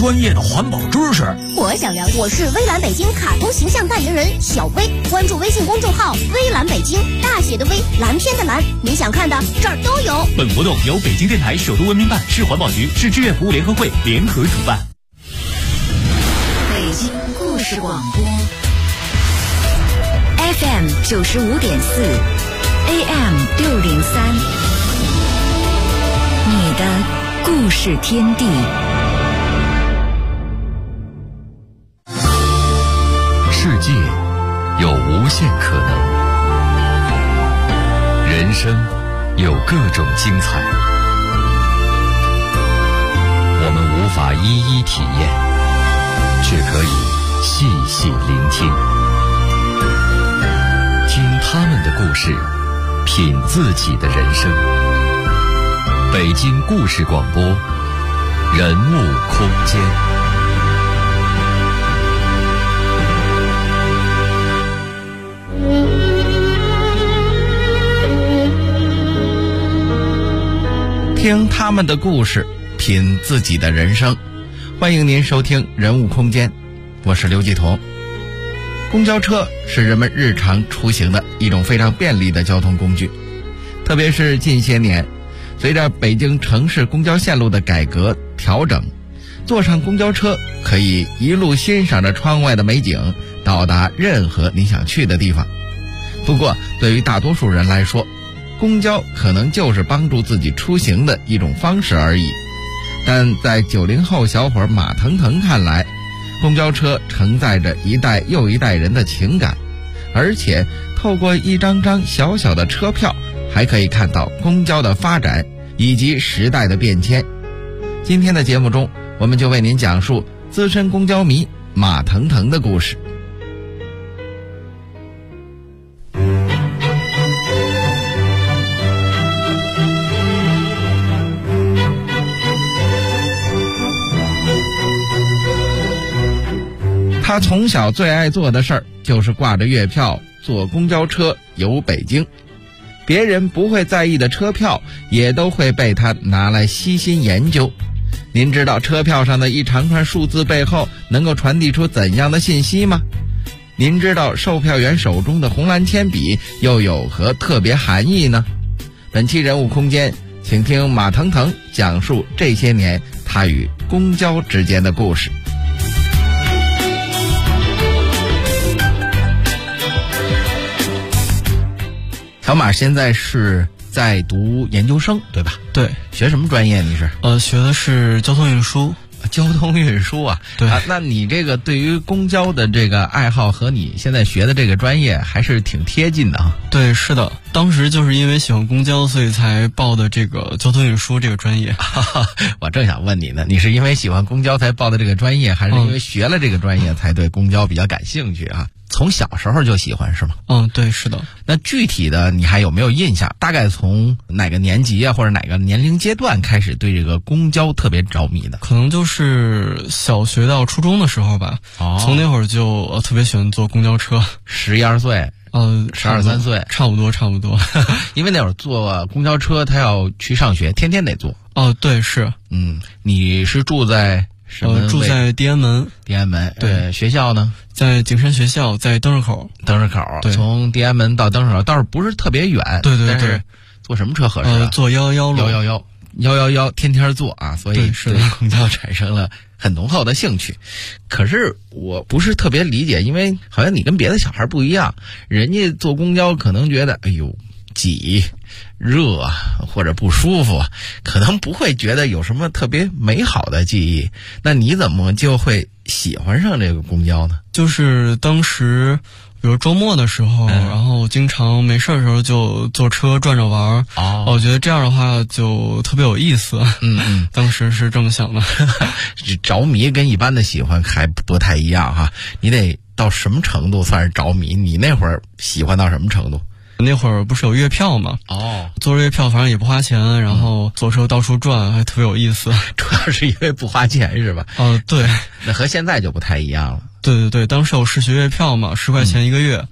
专业的环保知识。 我想了解。我是微蓝北京卡通形象代言人小薇，关注微信公众号微蓝北京，大写的微，蓝天的蓝，你想看的这儿都有。 本活动由北京电台首都文明办、市环保局、市志愿服务联合会联合主办。 北京故事广播 FM 95.4 AM 603，你的故事天地。 世界有无限可能，人生有各种精彩，我们无法一一体验，却可以细细聆听，听他们的故事，品自己的人生。北京故事广播，人物空间。 听他们的故事，品自己的人生。欢迎您收听人物空间，我是刘继彤。公交车是人们日常出行的一种非常便利的交通工具，特别是近些年，随着北京城市公交线路的改革调整，坐上公交车可以一路欣赏着窗外的美景，到达任何你想去的地方。不过对于大多数人来说，公交可能就是帮助自己出行的一种方式而已。但在90后小伙马腾腾看来，公交车承载着一代又一代人的情感，而且透过一张张小小的车票，还可以看到公交的发展以及时代的变迁。今天的节目中，我们就为您讲述资深公交迷马腾腾的故事。他从小最爱做的事儿就是挂着月票坐公交车游北京，别人不会在意的车票也都会被他拿来悉心研究。您知道车票上的一长串数字背后能够传递出怎样的信息吗？您知道售票员手中的红蓝铅笔又有何特别含义呢？本期人物空间，请听马腾腾讲述这些年他与公交之间的故事。小马现在是在读研究生，对吧？ 对。 学什么专业？你是？ 学的是交通运输。 交通运输啊？ 对啊。 那你这个对于公交的这个爱好和你现在学的这个专业还是挺贴近的啊。 对，是的。当时就是因为喜欢公交，所以才报的这个交通运输这个专业。 我正想问你呢，你是因为喜欢公交才报的这个专业，还是因为学了这个专业才对公交比较感兴趣啊？从小时候就喜欢是吗？ 对，是的。 那具体的你还有没有印象？大概从哪个年级啊，或者哪个年龄阶段开始对这个公交特别着迷的？ 可能就是小学到初中的时候吧。从那会儿就特别喜欢坐公交车。 11、12岁，12、13岁， 差不多。 因为那会儿坐公交车，他要去上学，天天得坐。 对，是。 你是住在什么？ 住在地安门。 地安门。 对。 学校呢？在景山学校，在灯市口。 灯市口。 对。 从地安门到灯市口倒是不是特别远。 对。 但是坐什么车合适？ 坐 111天天坐啊，所以对公交产生了很浓厚的兴趣。可是我不是特别理解，因为好像你跟别的小孩不一样，人家坐公交可能觉得哎呦挤、热或者不舒服，可能不会觉得有什么特别美好的记忆。那你怎么就会喜欢上这个公交呢？ 就是当时比如周末的时候，然后经常没事的时候就坐车转着玩。我觉得这样的话就特别有意思。当时是这么想的。 着迷跟一般的喜欢还不太一样哈，你得到什么程度算是着迷？你那会儿喜欢到什么程度？ 那会儿不是有月票吗？坐月票反正也不花钱，然后坐车到处转，还特别有意思。 主要是因为不花钱是吧？ 对。 那和现在就不太一样了。 对，当时有市学月票嘛，10块钱一个月，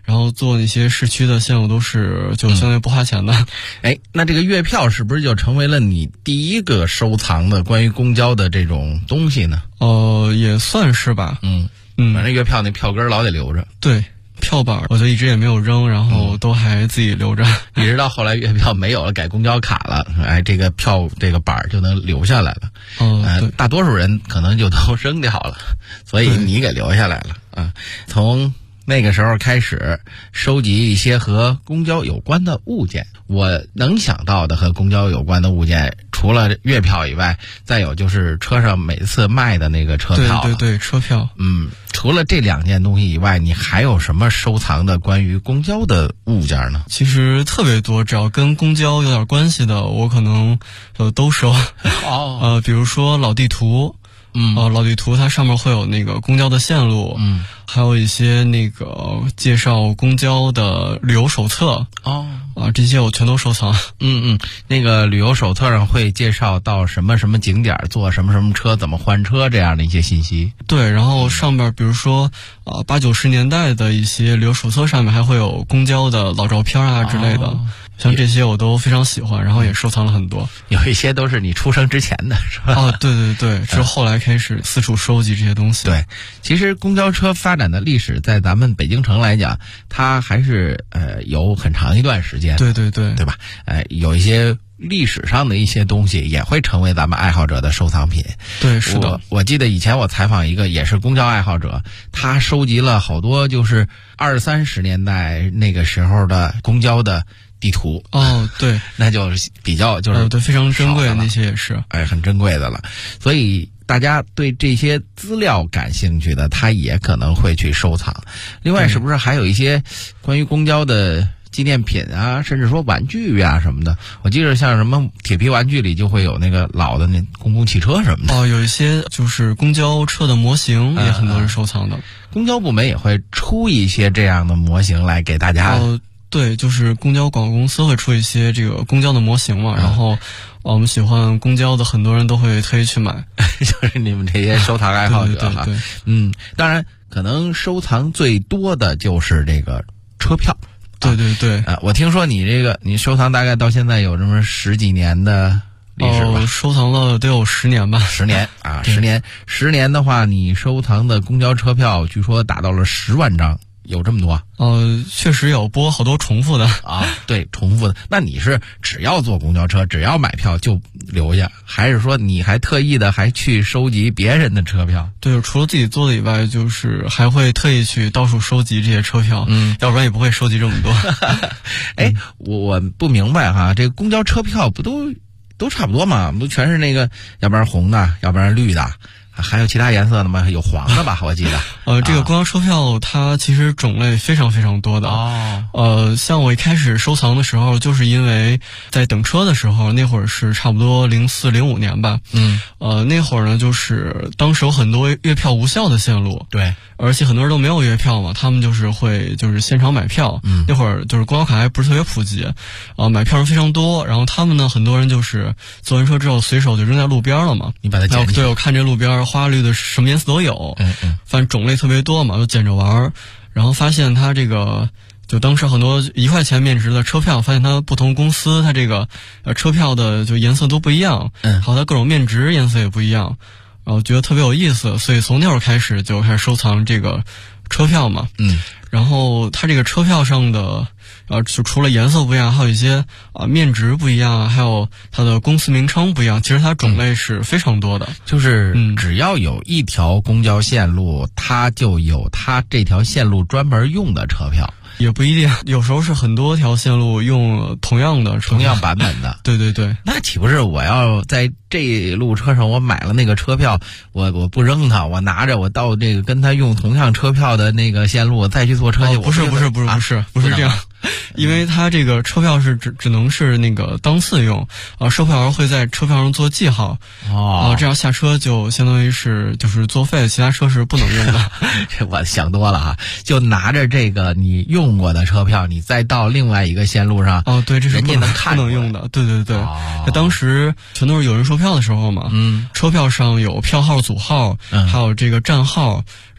然后坐那些市区的线路都是就相当于不花钱的。 那这个月票是不是就成为了你第一个收藏的关于公交的这种东西呢？ 也算是吧。 反正月票那票根老得留着。 对。票板我就一直也没有扔，然后都还自己留着， 一直到后来月票没有了，改公交卡了，这个票这个板就能留下来了。大多数人可能就都扔掉了，所以你给留下来了。从那个时候开始收集一些和公交有关的物件。我能想到的和公交有关的物件，除了月票以外，再有就是车上每次卖的那个车票。 对，车票。 除了这2件东西以外，你还有什么收藏的关于公交的物件呢？ 其实特别多，只要跟公交有点关系的，我可能都收。比如说老地图。老地图它上面会有那个公交的线路，还有一些那个介绍公交的旅游手册。这些我全都收藏。 那个旅游手册上会介绍到什么什么景点，坐什么什么车，怎么换车这样的一些信息。 对，然后上面比如说80、90年代的一些旅游手册上面还会有公交的老照片啊之类的。像这些我都非常喜欢，然后也收藏了很多。 有一些都是你出生之前的，是吧？ 对，是后来开始四处收集这些东西。 对，其实公交车发展的历史，在咱们北京城来讲，它还是有很长一段时间。 对吧？有一些历史上的一些东西也会成为咱们爱好者的收藏品。 对，是的。 我记得以前我采访一个也是公交爱好者，他收集了好多就是20、30年代那个时候的公交的地图。 对， 那就是比较就是对，非常珍贵的那些也是很珍贵的了。所以大家对这些资料感兴趣的，他也可能会去收藏。另外，是不是还有一些关于公交的纪念品啊，甚至说玩具啊什么的？我记得像什么铁皮玩具里就会有那个老的那公共汽车什么的。 有一些就是公交车的模型也很多人收藏的。 公交部门也会出一些这样的模型来给大家。 对，就是公交广告公司会出一些这个公交的模型嘛，然后我们喜欢公交的很多人都会特意去买。 就是你们这些收藏爱好者哈。 对， 当然可能收藏最多的就是这个车票。 对。 我听说你收藏大概到现在有这么10几年的历史吧？ 收藏了得有10年吧。 10年啊，10年的话，你收藏的公交车票据说达到了10万张。有这么多？ 确实有，不过好多重复的对，重复的。那你是只要坐公交车，只要买票就留下，还是说你还特意的还去收集别人的车票？ 对，除了自己坐的以外，就是还会特意去到处收集这些车票。要不然也不会收集这么多。 我不明白哈，这个公交车票不都差不多嘛？不全是那个，要不然红的，要不然绿的。还有其他颜色的吗？有黄的吧，我记得。 这个公交车票它其实种类非常非常多的。像我一开始收藏的时候，就是因为在等车的时候，那会儿是差不多04、05年吧。那会儿呢，就是当时有很多月票无效的线路。 对。 而且很多人都没有月票嘛，他们就是会现场买票。那会儿就是公交卡还不是特别普及，买票人非常多。然后他们呢，很多人就是坐完车之后随手就扔在路边了嘛。 你把它捡起来。 对，我看这路边花绿的什么颜色都有。反正种类特别多嘛，就捡着玩。然后发现它这个，就当时很多1块钱面值的车票，发现它不同公司它这个车票的就颜色都不一样，还有它各种面值颜色也不一样。然后觉得特别有意思，所以从那会儿开始就开始收藏这个车票嘛。然后它这个车票上的就除了颜色不一样，还有一些面值不一样，还有它的公司名称不一样。其实它种类是非常多的。 就是只要有一条公交线路，它就有它这条线路专门用的车票。 也不一定，有时候是很多条线路用同样版本的。 对。 那岂不是我要在这路车上我买了那个车票，我不扔它，我拿着我到这个跟他用同样车票的那个线路，我再去坐车去？ 不是这样。因为它这个车票是只能是那个当次用，售票员会在车票上做记号。这样下车就相当于是就是作废，其他车是不能用的。 这我想多了哈，就拿着这个你用过的车票，你再到另外一个线路上。 对，这是人家能看不能用的。对。当时全都是有人售票的时候嘛。车票上有票号、组号，还有这个站号，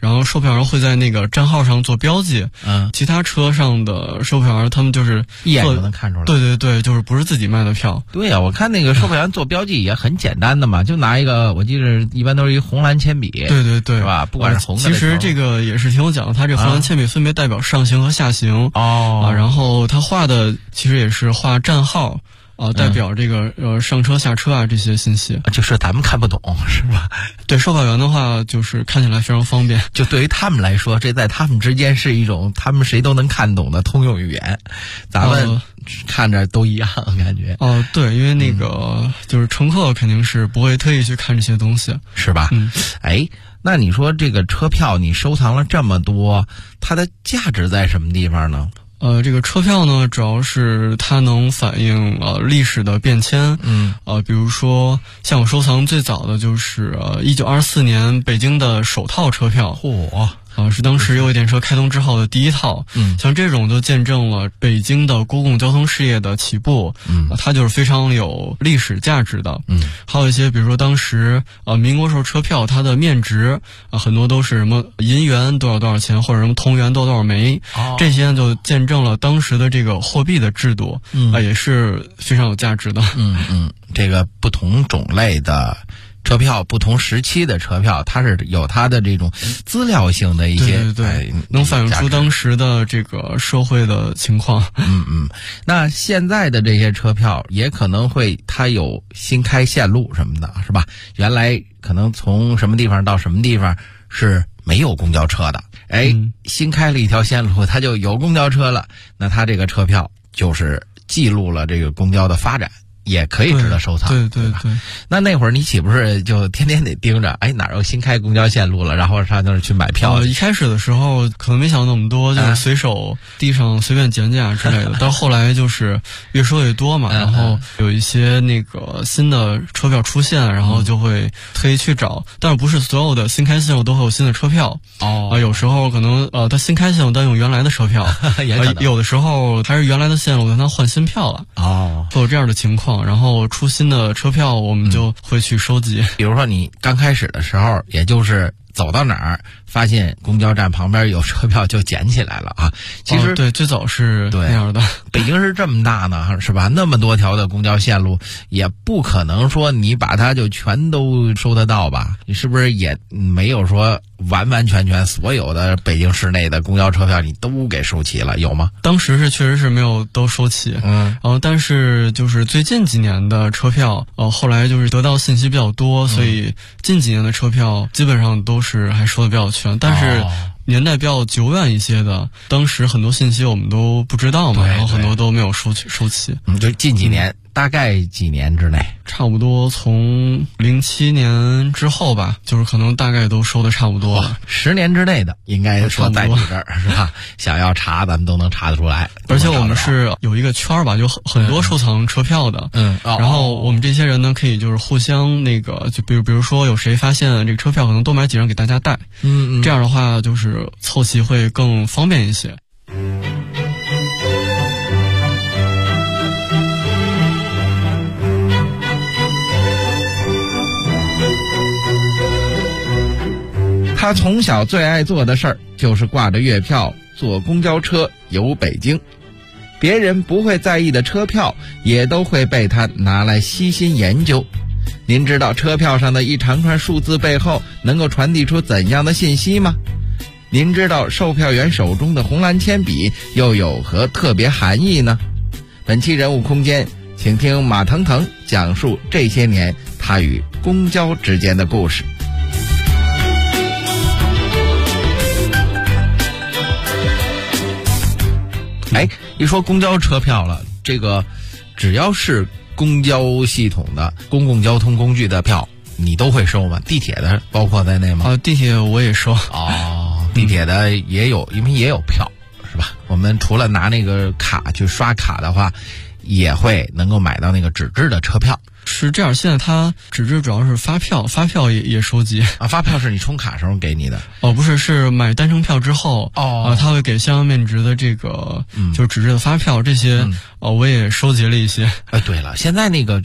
然后售票员会在那个站号上做标记。其他车上的售票员他们就是一眼就能看出来。 对对对，就是不是自己卖的票。 对呀，我看那个售票员做标记也很简单的嘛，就拿一个，我记得一般都是一红蓝铅笔。 对对对， 是吧？不管是红的。 其实这个也是挺有讲的，它这红蓝铅笔分别代表上行和下行。然后它画的其实也是画站号。代表这个上车下车啊这些信息， 就是咱们看不懂是吧？ 对，售票员的话就是看起来非常方便， 就对于他们来说，这在他们之间是一种他们谁都能看懂的通用语言，咱们看着都一样感觉。 对，因为那个就是乘客肯定是不会特意去看这些东西， 是吧？那你说这个车票你收藏了这么多，它的价值在什么地方呢？ 这个车票呢，主要是它能反映历史的变迁。比如说像我收藏最早的就是1924年北京的首套车票。是当时有轨电车开通之后的第一套。像这种就见证了北京的公共交通事业的起步。它就是非常有历史价值的。还有一些比如说当时民国时候车票它的面值很多都是什么银元多少多少钱，或者什么铜元多少枚。这些就见证了当时的这个货币的制度。也是非常有价值的。 这个不同种类的车票，不同时期的车票，它是有它的这种资料性的一些， 对，能反映出当时的这个社会的情况。 那现在的这些车票也可能会它有新开线路什么的，是吧？原来可能从什么地方到什么地方是没有公交车的，新开了一条线路，它就有公交车了。那它这个车票就是记录了这个公交的发展。也可以值得收藏。 对对对。 那会儿你岂不是就天天得盯着，哪有新开公交线路了，然后上那儿去买票？ 一开始的时候可能没想那么多，就是随手地上随便捡捡之类的。到后来就是越收越多嘛，然后有一些那个新的车票出现，然后就会特意去找。但是不是所有的新开线路都会有新的车票？有时候可能它新开线路但用原来的车票，有的时候还是原来的线路但它换新票了。会有这样的情况。然后出新的车票我们就会去收集。 比如说你刚开始的时候也就是走到哪儿发现公交站旁边有车票就捡起来了啊。其实对，最早是那样的。 北京是这么大呢，是吧？那么多条的公交线路，也不可能说你把它就全都收得到吧？你是不是也没有说完完全全所有的北京市内的公交车票你都给收齐了，有吗？ 当时是确实是没有都收齐。但是就是最近几年的车票，后来就是得到信息比较多，所以近几年的车票基本上都是还收的比较全。但是年代比较久远一些的，当时很多信息我们都不知道嘛，然后很多都没有收齐。 就近几年，大概几年之内？ 差不多从07年之后吧，就是可能大概都收的差不多了。 10年之内的应该说在你这儿是吧？想要查咱们都能查得出来。 而且我们是有一个圈吧，就很多收藏车票的。然后我们这些人呢，可以就是互相那个，就比如说有谁发现这个车票可能多买几张给大家带。这样的话就是凑齐会更方便一些。 他从小最爱做的事儿就是挂着月票坐公交车游北京，别人不会在意的车票也都会被他拿来悉心研究。您知道车票上的一长串数字背后能够传递出怎样的信息吗？您知道售票员手中的红蓝铅笔又有何特别含义呢？本期人物空间，请听马腾腾讲述这些年他与公交之间的故事。一说公交车票了，这个只要是公交系统的公共交通工具的票你都会收吗？地铁的包括在内吗？ 地铁我也收。 地铁的也有，因为也有票是吧？我们除了拿那个卡去刷卡的话，也会能够买到那个纸质的车票。 是这样，现在它纸质主要是发票也收集。 发票是你充卡时候给你的？ 不是，是买单程票之后，它会给相应面值的这个就是纸质的发票，这些我也收集了一些。 对了，现在那个就是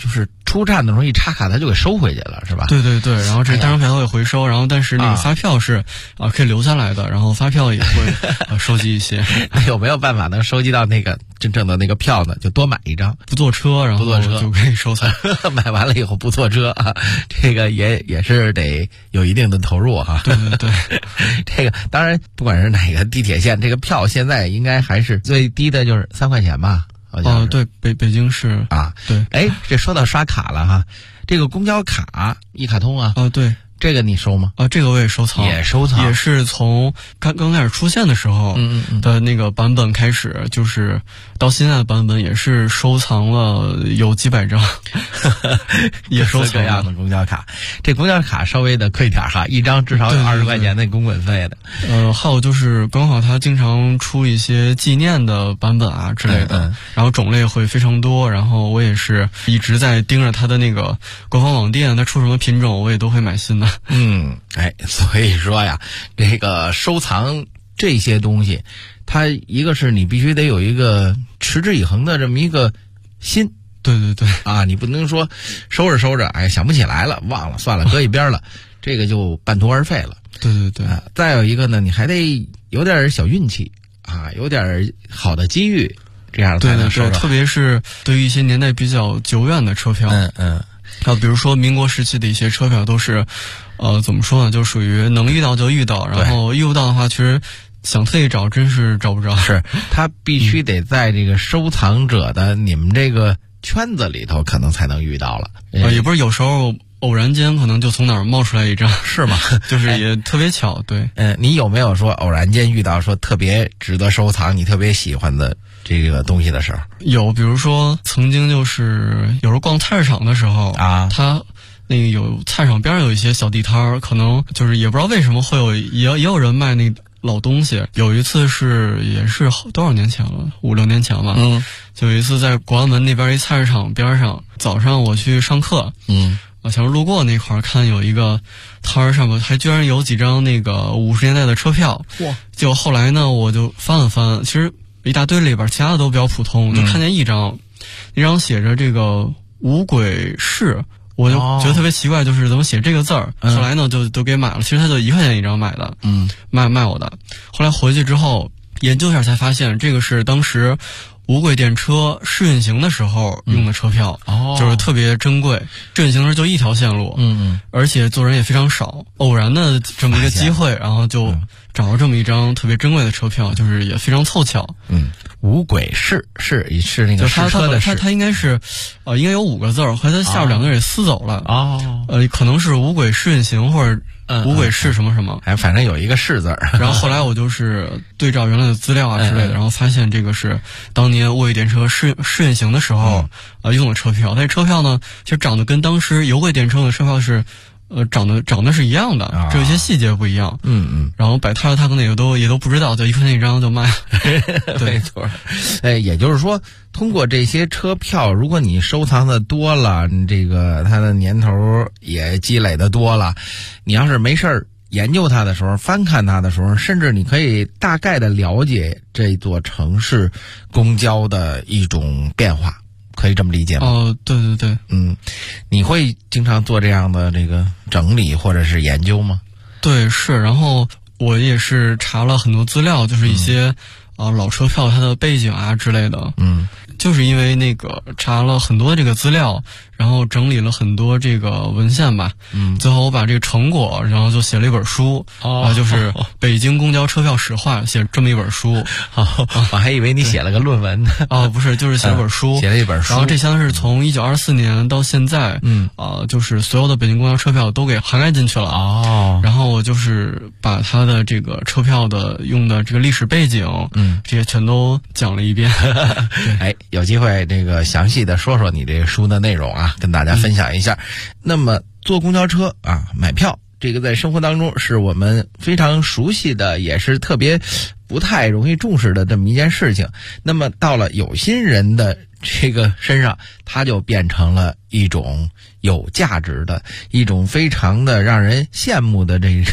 出站的时候一插卡，他就给收回去了，是吧？ 对对对，然后这单张票他会回收，然后但是那个发票是可以留下来的，然后发票也会收集一些。 有没有办法能收集到那个真正的那个票呢？就多买一张， 不坐车，然后就可以收藏。 买完了以后不坐车啊，这个也是得有一定的投入哈。 对对对， 这个当然不管是哪个地铁线，这个票现在应该还是最低的就是3块钱吧。 对，北京市啊， 对。 哎，这说到刷卡了哈，这个公交卡一卡通啊， 对， 这个你收吗？ 这个我也收藏， 也收藏， 也是从刚开始出现的时候的那个版本开始，就是到现在的版本也是收藏了有几百张，也收藏各样的公交卡。这公交卡稍微的贵点哈，一张至少有20块钱的公滚费的。 还有就是刚好他经常出一些纪念的版本啊之类的，然后种类会非常多，然后我也是一直在盯着他的那个官方网店，他出什么品种我也都会买新的。 所以说呀，这个收藏这些东西，它一个是你必须得有一个持之以恒的这么一个心。 对对对啊，你不能说收着收着，想不起来了，忘了，算了，搁一边了，这个就半途而废了。 对对对。 再有一个呢，你还得有点小运气啊，有点好的机遇，这样才能收着。 对，特别是对于一些年代比较久远的车票。比如说民国时期的一些车票都是，怎么说呢，就属于能遇到就遇到，然后遇不到的话，其实想特意找真是找不着。 是，他必须得在这个收藏者的你们这个圈子里头，可能才能遇到了。 也不是，有时候偶然间可能就从哪儿冒出来一张， 是吗？ 就是也特别巧。对， 你有没有说偶然间遇到说特别值得收藏、你特别喜欢的这个东西的时候？有， 比如说曾经就是有时候逛菜市场的时候啊，他那个有菜市场边上有一些小地摊儿，可能就是也不知道为什么会有也有人卖那老东西。有一次也是多少年前了，5、6年前了。就有一次在广安门那边一菜市场边上，早上我去上课，想路过那块儿，看有一个摊儿上面还居然有几张那个50年代的车票。哇！就后来呢，我就翻了翻，其实一大堆里边其他的都比较普通，就看见一张写着这个五轨市，我就觉得特别奇怪，就是怎么写这个字儿。后来呢就都给买了，其实他就1块钱一张买的，卖我的。后来回去之后研究一下才发现，这个是当时无轨电车试运行的时候用的车票，就是特别珍贵。试运行的时候就一条线路，而且坐人也非常少，偶然的这么一个机会，然后就找到这么一张特别珍贵的车票，就是也非常凑巧。 无轨是那个试车的试， 它应该是，应该有5个字儿，后来它下边2个字也撕走了。可能是无轨试运行或者无轨试什么什么， 反正有一个试字儿。 然后后来我就是对照原来的资料啊之类的，然后发现这个是当年无轨电车试运行的时候用的车票。但是车票呢，其实长得跟当时有轨电车的车票是长得是一样的，只有一些细节不一样。然后摆摊他可能也都不知道，就1块钱一张就卖了。 对，没错。也就是说，通过这些车票，如果你收藏的多了，这个它的年头也积累的多了，你要是没事儿研究它的时候，翻看它的时候，甚至你可以大概的了解这座城市公交的一种变化。可以这么理解吗？ 对对对。 你会经常做这样的这个整理或者是研究吗？ 对，是。然后我也是查了很多资料，就是一些老车票它的背景啊之类的。就是因为那个查了很多这个资料，然后整理了很多这个文献吧。最后我把这个成果，然后就写了一本书。就是《北京公交车票史话》，写这么一本书。 我还以为你写了个论文呢。 不是，就是写了本书， 写了一本书。 然后这相当是从1924年到现在，就是所有的北京公交车票都给涵盖进去了。然后我就是把它的这个车票的用的这个历史背景，这些全都讲了一遍。 有机会这个详细的说说你这个书的内容啊，跟大家分享一下。那么坐公交车买票，这个在生活当中是我们非常熟悉的，也是特别不太容易重视的这么一件事情。那么到了有心人的这个身上，它就变成了一种有价值的、一种非常的让人羡慕的这个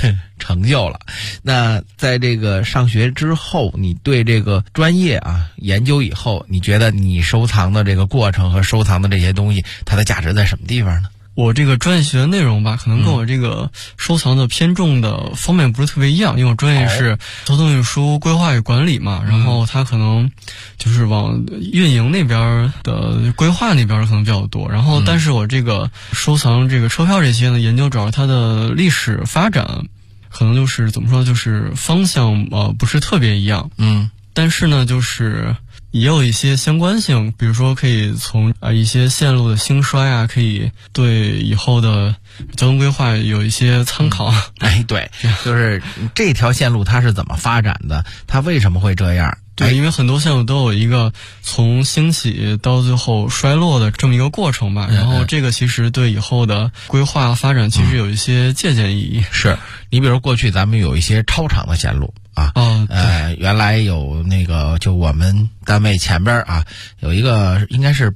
成就了。那在这个上学之后，你对这个专业啊研究以后，你觉得你收藏的这个过程和收藏的这些东西，它的价值在什么地方呢？ 我这个专业学的内容吧，可能跟我这个收藏的偏重的方面不是特别一样，因为我专业是交通运输规划与管理嘛，然后它可能就是往运营那边的规划那边可能比较多，然后但是我这个收藏这个车票这些呢，研究主要它的历史发展，可能就是怎么说，就是方向不是特别一样，但是呢就是也有一些相关性，比如说可以从一些线路的兴衰啊，可以对以后的交通规划有一些参考。 对，就是这条线路它是怎么发展的，它为什么会这样？ 对，因为很多线路都有一个从兴起到最后衰落的这么一个过程吧，然后这个其实对以后的规划发展其实有一些借鉴意义。 是，你比如过去咱们有一些超长的线路啊，原来有那个就我们单位前边啊有一个应该是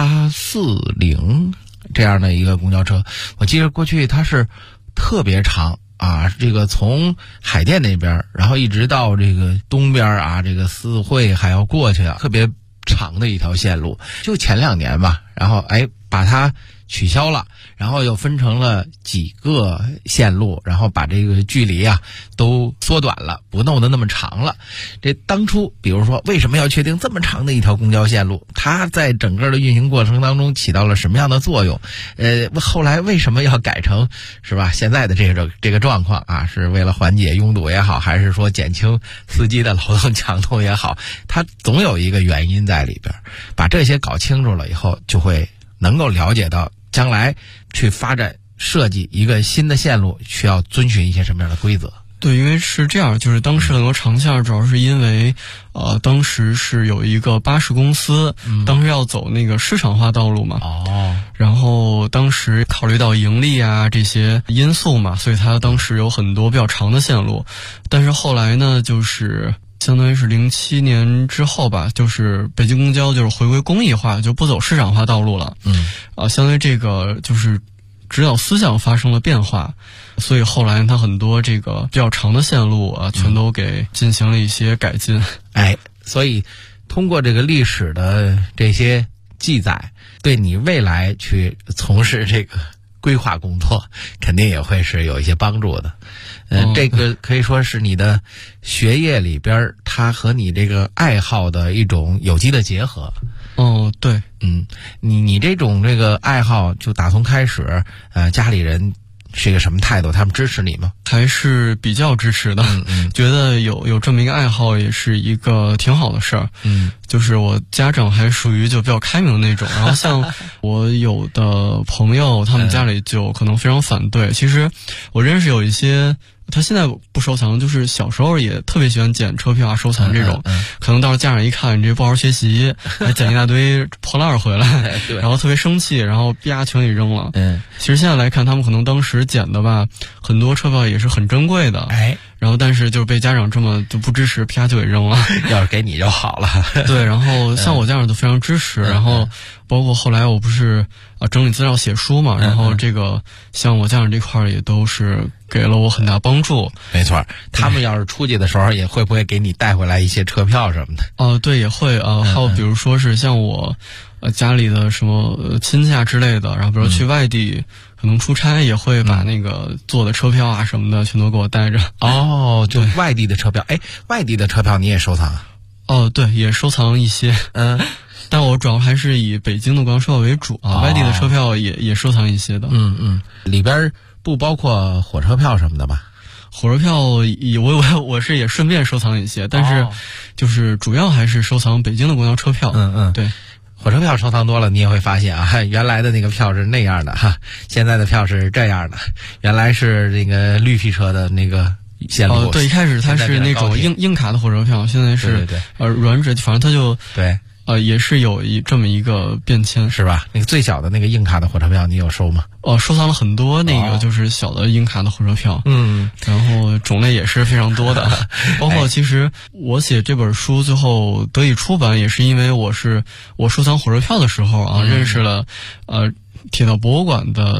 840这样的一个公交车，我记得过去它是特别长啊，这个从海淀那边，然后一直到这个东边啊，这个四惠还要过去啊，特别长的一条线路。就前2年吧，然后把它取消了，然后又分成了几个线路，然后把这个距离啊都缩短了，不弄得那么长了。这当初比如说为什么要确定这么长的一条公交线路，它在整个的运行过程当中起到了什么样的作用，后来为什么要改成是吧现在的这个状况啊，是为了缓解拥堵也好，还是说减轻司机的劳动强度也好，它总有一个原因在里边。把这些搞清楚了以后，就会能够了解到将来去发展设计一个新的线路需要遵循一些什么样的规则。 对，因为是这样，就是当时很多长线主要是因为当时是有一个巴士公司，当时要走那个市场化道路嘛，然后当时考虑到盈利啊这些因素嘛，所以它当时有很多比较长的线路。但是后来呢，就是相当于是07年之后吧，就是北京公交就是回归公益化，就不走市场化道路了。相当于这个就是指导思想发生了变化，所以后来它很多这个比较长的线路啊，全都给进行了一些改进。 所以通过这个历史的这些记载，对你未来去从事这个规划工作肯定也会是有一些帮助的。这个可以说是你的学业里边它和你这个爱好的一种有机的结合。 对， 你这种这个爱好就打从开始，家里人是一个什么态度？他们支持你吗？ 还是比较支持的，觉得有这么一个爱好也是一个挺好的事儿。就是我家长还属于就比较开明的那种，然后像我有的朋友，他们家里就可能非常反对。其实我认识有一些，他现在不收藏，就是小时候也特别喜欢捡车票啊，收藏这种。可能到时候家长一看你这不好好学习，还捡一大堆破烂回来，然后特别生气，然后啪全给扔了。其实现在来看，他们可能当时捡的吧，很多车票也是很珍贵的。然后但是就是被家长这么就不支持，啪就给扔了。 要是给你就好了。 对，然后像我家长都非常支持，然后包括后来我不是整理资料写书嘛，然后这个像我家长这块也都是给了我很大帮助。 没错，他们要是出去的时候也会不会给你带回来一些车票什么的？ 对，也会还有比如说是像我家里的什么亲戚啊之类的，然后比如去外地可能出差，也会把那个做的车票啊什么的全都给我带着。 就外地的车票。外地的车票你也收藏啊？ 对，也收藏一些。但我主要还是以北京的公交车票为主啊，外地的车票也收藏一些的。 里边不包括火车票什么的吧？ 火车票我是也顺便收藏一些，但是就是主要还是收藏北京的公交车票。对。 火车票收藏多了，你也会发现啊，原来的那个票是那样的哈，现在的票是这样的。原来是那个绿皮车的那个线路。 对，一开始它是那种硬卡的火车票，现在是软纸，反正它就对。 也是有这么一个变迁， 是吧？那个最小的那个硬卡的火车票，你有收吗？ 收藏了很多那个就是小的硬卡的火车票，然后种类也是非常多的，包括其实我写这本书最后得以出版，也是因为我收藏火车票的时候啊，认识了铁道博物馆的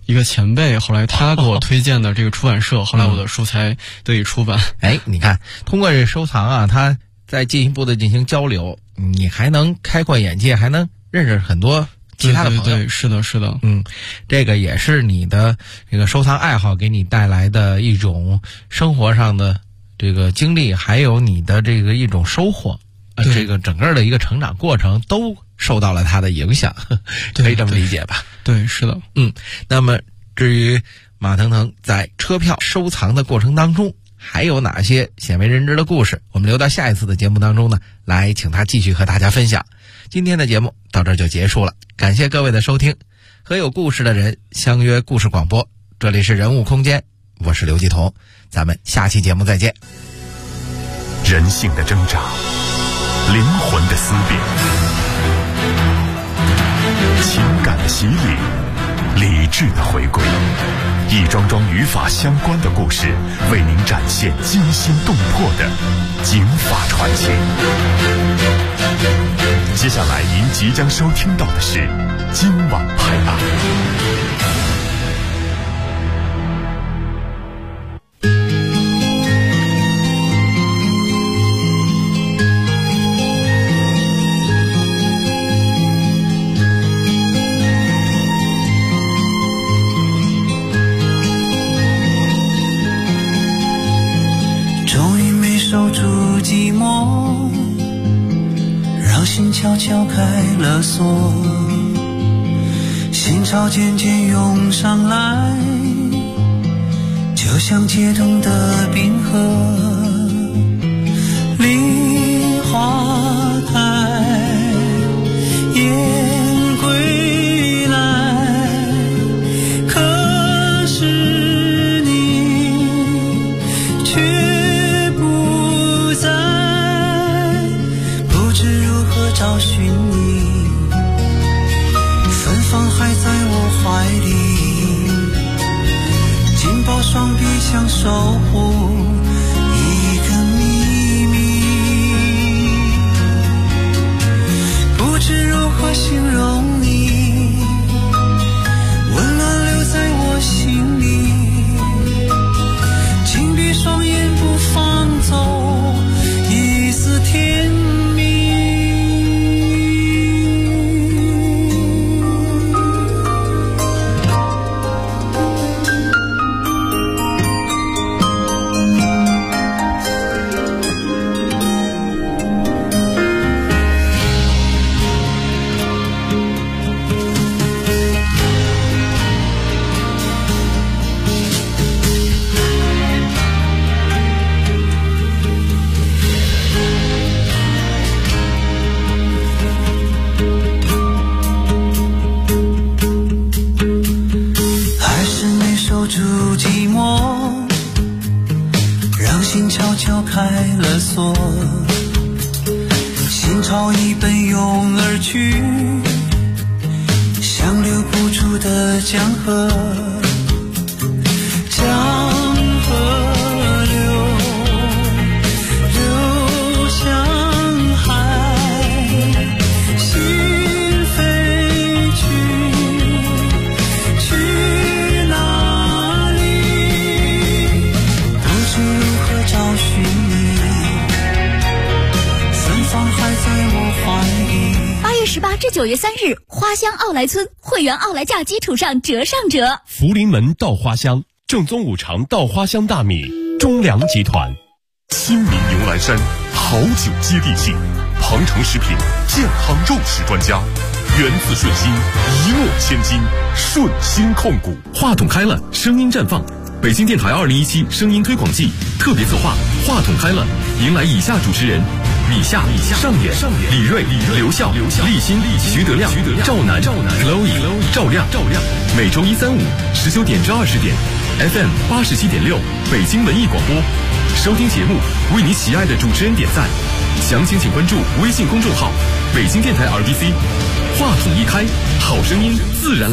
一个前辈，后来他给我推荐的这个出版社，后来我的书才得以出版。 你看，通过这收藏啊，它再进一步的进行交流，你还能开阔眼界，还能认识很多其他的朋友。 对，是的。 这个也是你的这个收藏爱好给你带来的一种生活上的这个经历，还有你的这个一种收获。这个整个的一个成长过程都受到了它的影响，可以这么理解吧？ 对，是的。 那么至于马腾腾在车票收藏的过程当中还有哪些鲜为人知的故事，我们留到下一次的节目当中呢，来请他继续和大家分享。今天的节目到这儿就结束了，感谢各位的收听，和有故事的人相约故事广播，这里是人物空间，我是刘继彤，咱们下期节目再见。 人性的挣扎，灵魂的思辨，情感的洗礼，理智的回归，一桩桩与法相关的故事，为您展现惊心动魄的警法传奇。接下来您即将收听到的是今晚拍案。 守住寂寞，让心悄悄开了锁，心潮渐渐涌上来，就像解冻的冰河。梨花开，雁归来，可是你却找寻你，芬芳还在我怀里，紧抱双臂想守护一个秘密，不知如何形容你，温暖留在我心里，紧闭双眼不放走一丝甜蜜。开了锁，心潮已奔涌而去，像流不住的江河，江河流向海，心飞去哪里？不知如何找寻你，芬芳还在我怀里。 8月18至9月3日，花乡奥莱村会员奥莱价基础上折上折。 福临门稻花香，正宗五常稻花香大米，中粮集团。新民牛栏山好酒接地气，庞城食品健康肉食专家，源自顺心，一诺千金，顺心控股。话筒开了，声音绽放。北京电台2017声音推广季特别策划，话筒开了，迎来以下主持人：米夏、上演、李锐、刘笑、立新、徐德亮、赵楠、Chloe、赵亮。每周1、3、519点至20点 ，FM 87.6北京文艺广播。收听节目，为你喜爱的主持人点赞。详情请关注微信公众号“北京电台RTC”。话筒一开，好声音自然。